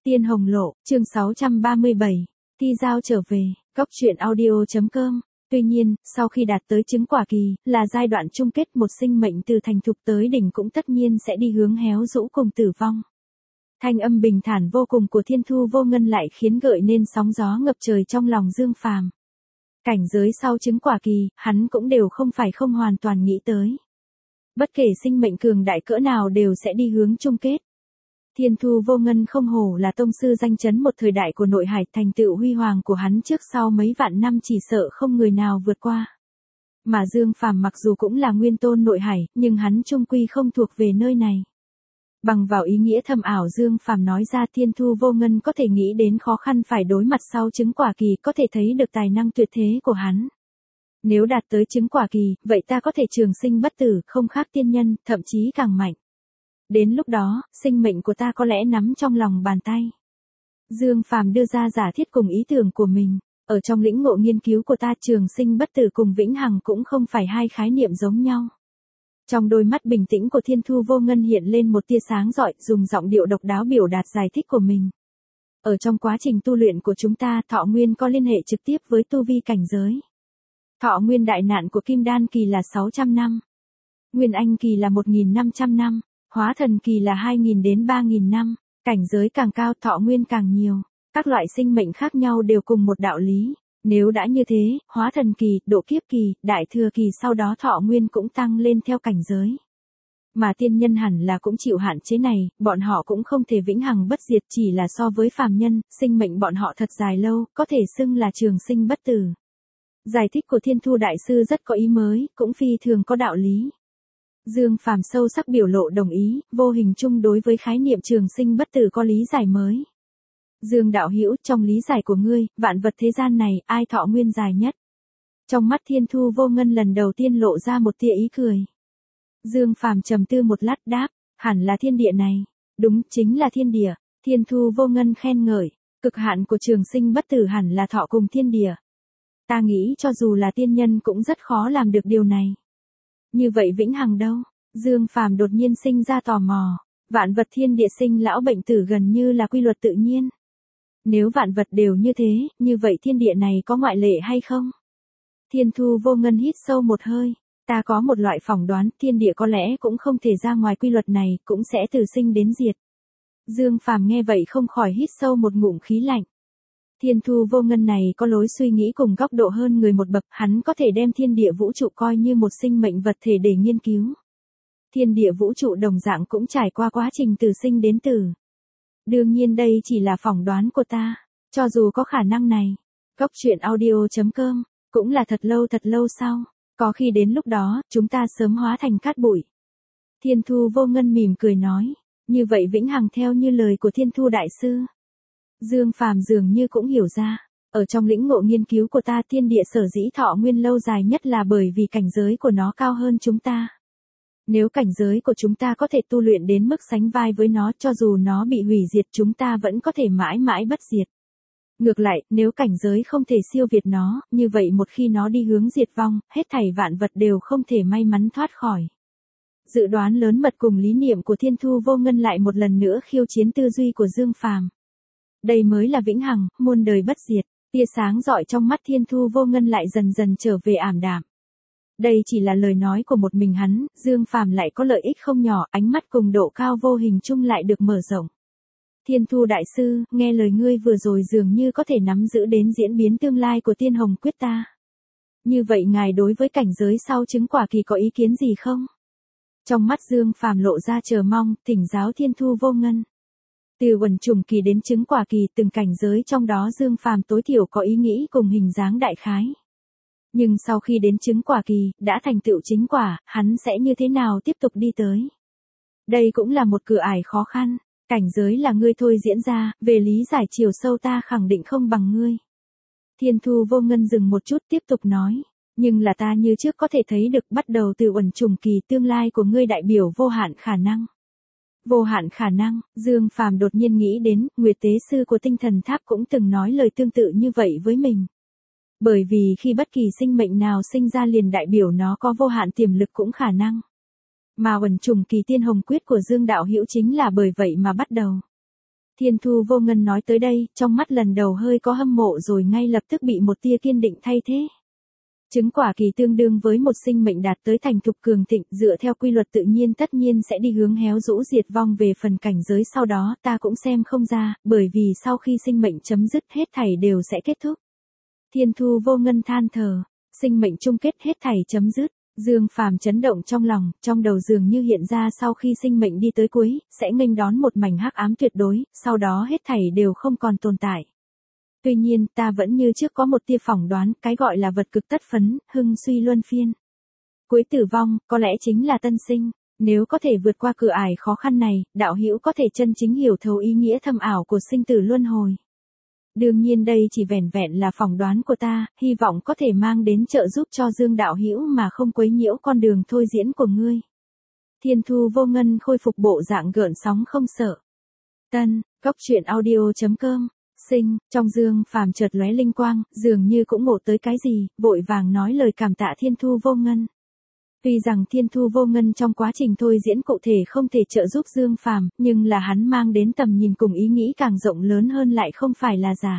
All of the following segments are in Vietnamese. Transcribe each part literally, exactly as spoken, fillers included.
Tiên Hồng Lộ, chương sáu trăm ba mươi bảy, Ti Giao trở về, góc truyện audio.com. Tuy nhiên, sau khi đạt tới chứng quả kỳ, là giai đoạn chung kết, một sinh mệnh từ thành thục tới đỉnh cũng tất nhiên sẽ đi hướng héo rũ cùng tử vong. Thanh âm bình thản vô cùng của Thiên Thu Vô Ngân lại khiến gợi nên sóng gió ngập trời trong lòng Dương Phàm. Cảnh giới sau chứng quả kỳ, hắn cũng đều không phải không hoàn toàn nghĩ tới. Bất kể sinh mệnh cường đại cỡ nào đều sẽ đi hướng chung kết. Thiên Thu Vô Ngân không hổ là tông sư danh chấn một thời đại của nội hải, thành tựu huy hoàng của hắn trước sau mấy vạn năm chỉ sợ không người nào vượt qua. Mà Dương Phàm mặc dù cũng là nguyên tôn nội hải, nhưng hắn chung quy không thuộc về nơi này. Bằng vào ý nghĩa thâm ảo Dương Phàm nói ra, Thiên Thu Vô Ngân có thể nghĩ đến khó khăn phải đối mặt sau chứng quả kỳ, có thể thấy được tài năng tuyệt thế của hắn. Nếu đạt tới chứng quả kỳ, vậy ta có thể trường sinh bất tử, không khác tiên nhân, thậm chí càng mạnh. Đến lúc đó, sinh mệnh của ta có lẽ nắm trong lòng bàn tay. Dương Phàm đưa ra giả thiết cùng ý tưởng của mình. Ở trong lĩnh ngộ nghiên cứu của ta, trường sinh bất tử cùng vĩnh hằng cũng không phải hai khái niệm giống nhau. Trong đôi mắt bình tĩnh của Thiên Thu Vô Ngân hiện lên một tia sáng rọi, dùng giọng điệu độc đáo biểu đạt giải thích của mình. Ở trong quá trình tu luyện của chúng ta, thọ nguyên có liên hệ trực tiếp với tu vi cảnh giới. Thọ nguyên đại nạn của Kim Đan kỳ là sáu trăm năm. Nguyên Anh kỳ là một nghìn năm trăm năm. Hóa thần kỳ là hai nghìn đến ba nghìn năm, cảnh giới càng cao thọ nguyên càng nhiều, các loại sinh mệnh khác nhau đều cùng một đạo lý. Nếu đã như thế, hóa thần kỳ, độ kiếp kỳ, đại thừa kỳ sau đó thọ nguyên cũng tăng lên theo cảnh giới. Mà tiên nhân hẳn là cũng chịu hạn chế này, bọn họ cũng không thể vĩnh hằng bất diệt, chỉ là so với phàm nhân, sinh mệnh bọn họ thật dài lâu, có thể xưng là trường sinh bất tử. Giải thích của Thiên Thu Đại Sư rất có ý mới, cũng phi thường có đạo lý. Dương Phàm sâu sắc biểu lộ đồng ý, vô hình chung đối với khái niệm trường sinh bất tử có lý giải mới. Dương đạo hữu, trong lý giải của ngươi, vạn vật thế gian này, ai thọ nguyên dài nhất? Trong mắt Thiên Thu Vô Ngân lần đầu tiên lộ ra một tia ý cười. Dương Phàm trầm tư một lát đáp, hẳn là thiên địa này. Đúng, chính là thiên địa. Thiên Thu Vô Ngân khen ngợi, cực hạn của trường sinh bất tử hẳn là thọ cùng thiên địa. Ta nghĩ cho dù là tiên nhân cũng rất khó làm được điều này. Như vậy vĩnh hằng đâu? Dương Phàm đột nhiên sinh ra tò mò. Vạn vật thiên địa sinh lão bệnh tử gần như là quy luật tự nhiên. Nếu vạn vật đều như thế, như vậy thiên địa này có ngoại lệ hay không? Thiên Thu Vô Ngân hít sâu một hơi. Ta có một loại phỏng đoán, thiên địa có lẽ cũng không thể ra ngoài quy luật này, cũng sẽ từ sinh đến diệt. Dương Phàm nghe vậy không khỏi hít sâu một ngụm khí lạnh. Thiên Thu Vô Ngân này có lối suy nghĩ cùng góc độ hơn người một bậc, hắn có thể đem thiên địa vũ trụ coi như một sinh mệnh vật thể để nghiên cứu. Thiên địa vũ trụ đồng dạng cũng trải qua quá trình từ sinh đến tử. Đương nhiên đây chỉ là phỏng đoán của ta, cho dù có khả năng này, góc truyện audio.com, cũng là thật lâu thật lâu sau, có khi đến lúc đó, chúng ta sớm hóa thành cát bụi. Thiên Thu Vô Ngân mỉm cười nói, như vậy vĩnh hằng theo như lời của Thiên Thu Đại Sư. Dương Phàm dường như cũng hiểu ra, ở trong lĩnh ngộ nghiên cứu của ta, thiên địa sở dĩ thọ nguyên lâu dài nhất là bởi vì cảnh giới của nó cao hơn chúng ta. Nếu cảnh giới của chúng ta có thể tu luyện đến mức sánh vai với nó, cho dù nó bị hủy diệt chúng ta vẫn có thể mãi mãi bất diệt. Ngược lại, nếu cảnh giới không thể siêu việt nó, như vậy một khi nó đi hướng diệt vong, hết thảy vạn vật đều không thể may mắn thoát khỏi. Dự đoán lớn mật cùng lý niệm của Thiên Thu Vô Ngân lại một lần nữa khiêu chiến tư duy của Dương Phàm. Đây mới là vĩnh hằng, muôn đời bất diệt. Tia sáng rọi trong mắt Thiên Thu Vô Ngân lại dần dần trở về ảm đạm. Đây chỉ là lời nói của một mình hắn, Dương Phàm lại có lợi ích không nhỏ, ánh mắt cùng độ cao vô hình chung lại được mở rộng. Thiên Thu Đại Sư, nghe lời ngươi vừa rồi dường như có thể nắm giữ đến diễn biến tương lai của Tiên Hồng Quyết ta. Như vậy ngài đối với cảnh giới sau chứng quả kỳ có ý kiến gì không? Trong mắt Dương Phàm lộ ra chờ mong, thỉnh giáo Thiên Thu Vô Ngân. Từ uẩn trùng kỳ đến chứng quả kỳ, từng cảnh giới trong đó Dương Phàm tối thiểu có ý nghĩ cùng hình dáng đại khái. Nhưng sau khi đến chứng quả kỳ, đã thành tựu chính quả, hắn sẽ như thế nào tiếp tục đi tới? Đây cũng là một cửa ải khó khăn, cảnh giới là ngươi thôi diễn ra, về lý giải chiều sâu ta khẳng định không bằng ngươi. Thiên Thu Vô Ngân dừng một chút tiếp tục nói, nhưng là ta như trước có thể thấy được bắt đầu từ uẩn trùng kỳ tương lai của ngươi đại biểu vô hạn khả năng. Vô hạn khả năng, Dương Phàm đột nhiên nghĩ đến, Nguyệt Tế Sư của Tinh Thần Tháp cũng từng nói lời tương tự như vậy với mình. Bởi vì khi bất kỳ sinh mệnh nào sinh ra liền đại biểu nó có vô hạn tiềm lực cũng khả năng. Mà uẩn trùng kỳ Tiên Hồng Quyết của Dương đạo hữu chính là bởi vậy mà bắt đầu. Thiên Thu Vô Ngân nói tới đây, trong mắt lần đầu hơi có hâm mộ rồi ngay lập tức bị một tia kiên định thay thế. Chứng quả kỳ tương đương với một sinh mệnh đạt tới thành thục cường thịnh, dựa theo quy luật tự nhiên tất nhiên sẽ đi hướng héo rũ diệt vong. Về phần cảnh giới sau đó ta cũng xem không ra, bởi vì sau khi sinh mệnh chấm dứt hết thảy đều sẽ kết thúc. Thiên Thu Vô Ngân than thở, sinh mệnh chung kết hết thảy chấm dứt. Dương Phàm chấn động trong lòng, trong đầu dường như hiện ra sau khi sinh mệnh đi tới cuối, sẽ nghênh đón một mảnh hắc ám tuyệt đối, sau đó hết thảy đều không còn tồn tại. Tuy nhiên, ta vẫn như trước có một tia phỏng đoán, cái gọi là vật cực tất phấn, hưng suy luân phiên. Cuối tử vong, có lẽ chính là tân sinh. Nếu có thể vượt qua cửa ải khó khăn này, đạo hữu có thể chân chính hiểu thấu ý nghĩa thâm ảo của sinh tử luân hồi. Đương nhiên đây chỉ vẻn vẹn là phỏng đoán của ta, hy vọng có thể mang đến trợ giúp cho Dương đạo hữu mà không quấy nhiễu con đường thôi diễn của ngươi. Thiên Thu Vô Ngân khôi phục bộ dạng gợn sóng không sợ. Tân, góc truyện audio chấm com, sinh, trong Dương Phàm chợt lóe linh quang, dường như cũng ngộ tới cái gì, vội vàng nói lời cảm tạ Thiên Thu Vô Ngân. Tuy rằng Thiên Thu Vô Ngân trong quá trình thôi diễn cụ thể không thể trợ giúp Dương Phàm, nhưng là hắn mang đến tầm nhìn cùng ý nghĩ càng rộng lớn hơn lại không phải là giả.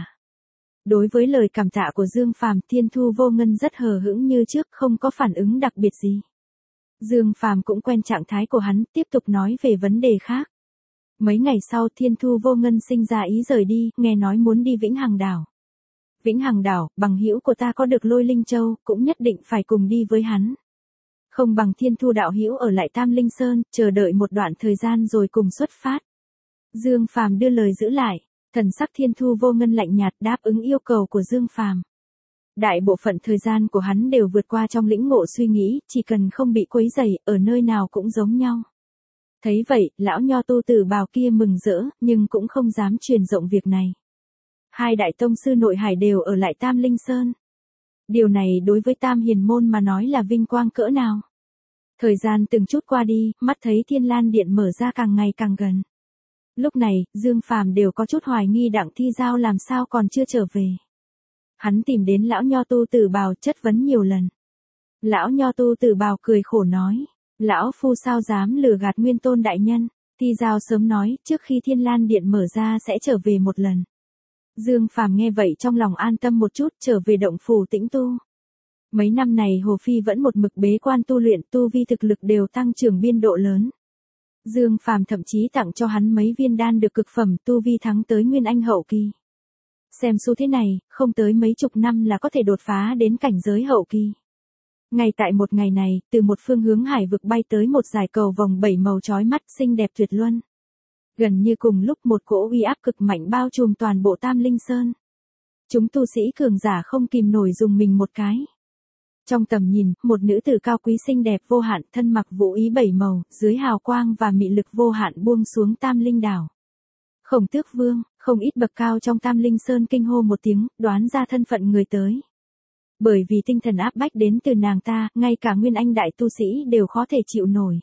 Đối với lời cảm tạ của Dương Phàm, Thiên Thu Vô Ngân rất hờ hững như trước, không có phản ứng đặc biệt gì. Dương Phàm cũng quen trạng thái của hắn, tiếp tục nói về vấn đề khác. Mấy ngày sau Thiên Thu Vô Ngân sinh ra ý rời đi, nghe nói muốn đi Vĩnh Hằng Đảo. Vĩnh Hằng Đảo, bằng hữu của ta có được Lôi Linh Châu, cũng nhất định phải cùng đi với hắn. Không bằng Thiên Thu đạo hữu ở lại Tam Linh Sơn, chờ đợi một đoạn thời gian rồi cùng xuất phát. Dương Phàm đưa lời giữ lại, thần sắc Thiên Thu Vô Ngân lạnh nhạt đáp ứng yêu cầu của Dương Phàm. Đại bộ phận thời gian của hắn đều vượt qua trong lĩnh ngộ suy nghĩ, chỉ cần không bị quấy rầy, ở nơi nào cũng giống nhau. Thấy vậy, lão nho tu tử bào kia mừng rỡ, nhưng cũng không dám truyền rộng việc này. Hai đại tông sư nội hải đều ở lại Tam Linh Sơn. Điều này đối với Tam Hiền Môn mà nói là vinh quang cỡ nào. Thời gian từng chút qua đi, mắt thấy Thiên Lan Điện mở ra càng ngày càng gần. Lúc này, Dương Phàm đều có chút hoài nghi Đặng Thi Giao làm sao còn chưa trở về. Hắn tìm đến lão nho tu tử bào chất vấn nhiều lần. Lão nho tu tử bào cười khổ nói, lão phu sao dám lừa gạt Nguyên Tôn đại nhân. Thi Giao sớm nói, trước khi Thiên Lan Điện mở ra sẽ trở về một lần. Dương Phàm nghe vậy trong lòng an tâm một chút, trở về động phủ tĩnh tu. Mấy năm này Hồ Phi vẫn một mực bế quan tu luyện, tu vi thực lực đều tăng trưởng biên độ lớn. Dương Phàm thậm chí tặng cho hắn mấy viên đan được cực phẩm, tu vi thắng tới Nguyên Anh hậu kỳ. Xem xu thế này, không tới mấy chục năm là có thể đột phá đến cảnh giới hậu kỳ. Ngay tại một ngày này, từ một phương hướng hải vực bay tới một dải cầu vòng bảy màu chói mắt, xinh đẹp tuyệt luân. Gần như cùng lúc một cỗ uy áp cực mạnh bao trùm toàn bộ Tam Linh Sơn. Chúng tu sĩ cường giả không kìm nổi dùng mình một cái. Trong tầm nhìn, một nữ tử cao quý xinh đẹp vô hạn, thân mặc vũ ý bảy màu, dưới hào quang và mị lực vô hạn buông xuống Tam Linh đảo. Khổng Tước Vương, không ít bậc cao trong Tam Linh Sơn kinh hô một tiếng, đoán ra thân phận người tới. Bởi vì tinh thần áp bách đến từ nàng ta, ngay cả Nguyên Anh đại tu sĩ đều khó thể chịu nổi.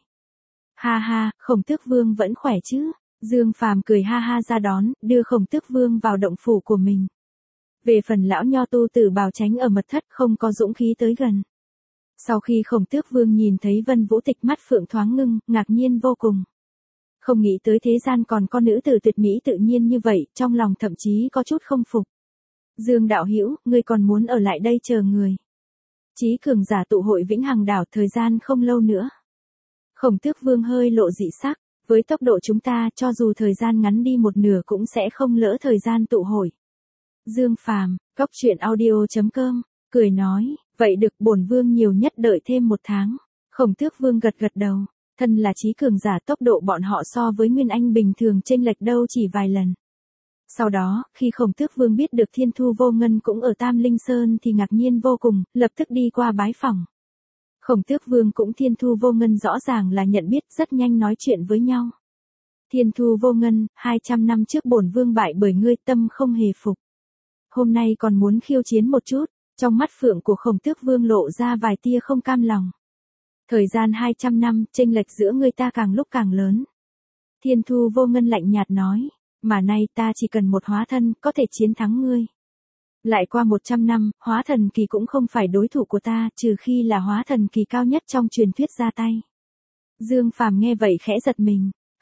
Ha ha, Khổng Tước Vương vẫn khỏe chứ? Dương Phàm cười ha ha ra đón, đưa Khổng Tước Vương vào động phủ của mình. Về phần lão nho tu tử bào tránh ở mật thất không có dũng khí tới gần. Sau khi Khổng Tước Vương nhìn thấy Vân Vũ Tịch mắt phượng thoáng ngưng, ngạc nhiên vô cùng. Không nghĩ tới thế gian còn có nữ tử tuyệt mỹ tự nhiên như vậy, trong lòng thậm chí có chút không phục. Dương đạo hữu, ngươi còn muốn ở lại đây chờ người. Chí cường giả tụ hội Vĩnh Hằng Đảo, thời gian không lâu nữa. Khổng Tước Vương hơi lộ dị sắc, với tốc độ chúng ta, cho dù thời gian ngắn đi một nửa cũng sẽ không lỡ thời gian tụ hội. Dương Phàm, góc truyện audio chấm com, cười nói, vậy được, bổn vương nhiều nhất đợi thêm một tháng. Khổng Tước Vương gật gật đầu, thân là chí cường giả, tốc độ bọn họ so với Nguyên Anh bình thường chênh lệch đâu chỉ vài lần. Sau đó, khi Khổng Tước Vương biết được Thiên Thu Vô Ngân cũng ở Tam Linh Sơn thì ngạc nhiên vô cùng, lập tức đi qua bái phỏng. Khổng Tước Vương cũng Thiên Thu Vô Ngân rõ ràng là nhận biết, rất nhanh nói chuyện với nhau. Thiên Thu Vô Ngân, hai trăm năm trước bổn vương bại bởi ngươi, tâm không hề phục. Hôm nay còn muốn khiêu chiến một chút, trong mắt phượng của Khổng Tước Vương lộ ra vài tia không cam lòng. Thời gian hai trăm năm, chênh lệch giữa ngươi ta càng lúc càng lớn. Thiên Thu Vô Ngân lạnh nhạt nói, mà nay ta chỉ cần một hóa thân, có thể chiến thắng ngươi. Lại qua một trăm năm, hóa thần kỳ cũng không phải đối thủ của ta, trừ khi là hóa thần kỳ cao nhất trong truyền thuyết ra tay. Dương Phàm nghe vậy khẽ giật mình,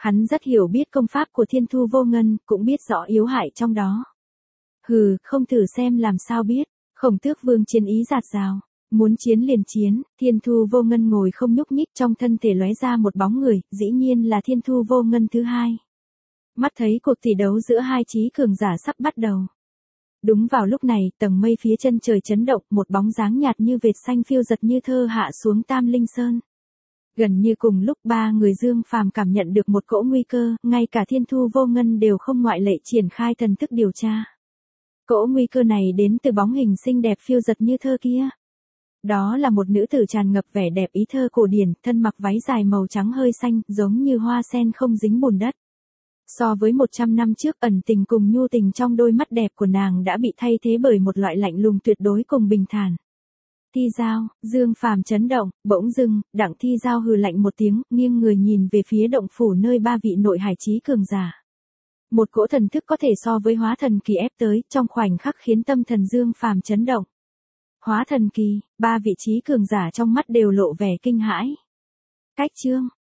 Hắn rất hiểu biết công pháp của Thiên Thu Vô Ngân, cũng biết rõ yếu hại trong đó. Hừ, không thử xem làm sao biết. Khổng Tước Vương chiến ý dạt dào. Muốn chiến liền chiến, Thiên Thu Vô Ngân ngồi không nhúc nhích, trong thân thể lóe ra một bóng người, dĩ nhiên là Thiên Thu Vô Ngân thứ hai. Mắt thấy cuộc tỷ đấu giữa hai chí cường giả sắp bắt đầu. Đúng vào lúc này, tầng mây phía chân trời chấn động, một bóng dáng nhạt như vệt xanh phiêu giật như thơ hạ xuống Tam Linh Sơn. Gần như cùng lúc ba người Dương Phàm cảm nhận được một cỗ nguy cơ, ngay cả Thiên Thu Vô Ngân đều không ngoại lệ triển khai thần thức điều tra. Cỗ nguy cơ này đến từ bóng hình xinh đẹp phiêu giật như thơ kia. Đó là một nữ tử tràn ngập vẻ đẹp ý thơ cổ điển, thân mặc váy dài màu trắng hơi xanh, giống như hoa sen không dính bùn đất. So với một trăm năm trước, ẩn tình cùng nhu tình trong đôi mắt đẹp của nàng đã bị thay thế bởi một loại lạnh lùng tuyệt đối cùng bình thản. Thi Giao, Dương Phàm chấn động, bỗng dưng, Đặng Thi Giao hừ lạnh một tiếng, nghiêng người nhìn về phía động phủ nơi ba vị nội hải chí cường giả. Một cỗ thần thức có thể so với hóa thần kỳ ép tới, trong khoảnh khắc khiến tâm thần Dương Phàm chấn động. Hóa thần kỳ, ba vị trí cường giả trong mắt đều lộ vẻ kinh hãi. Cách chương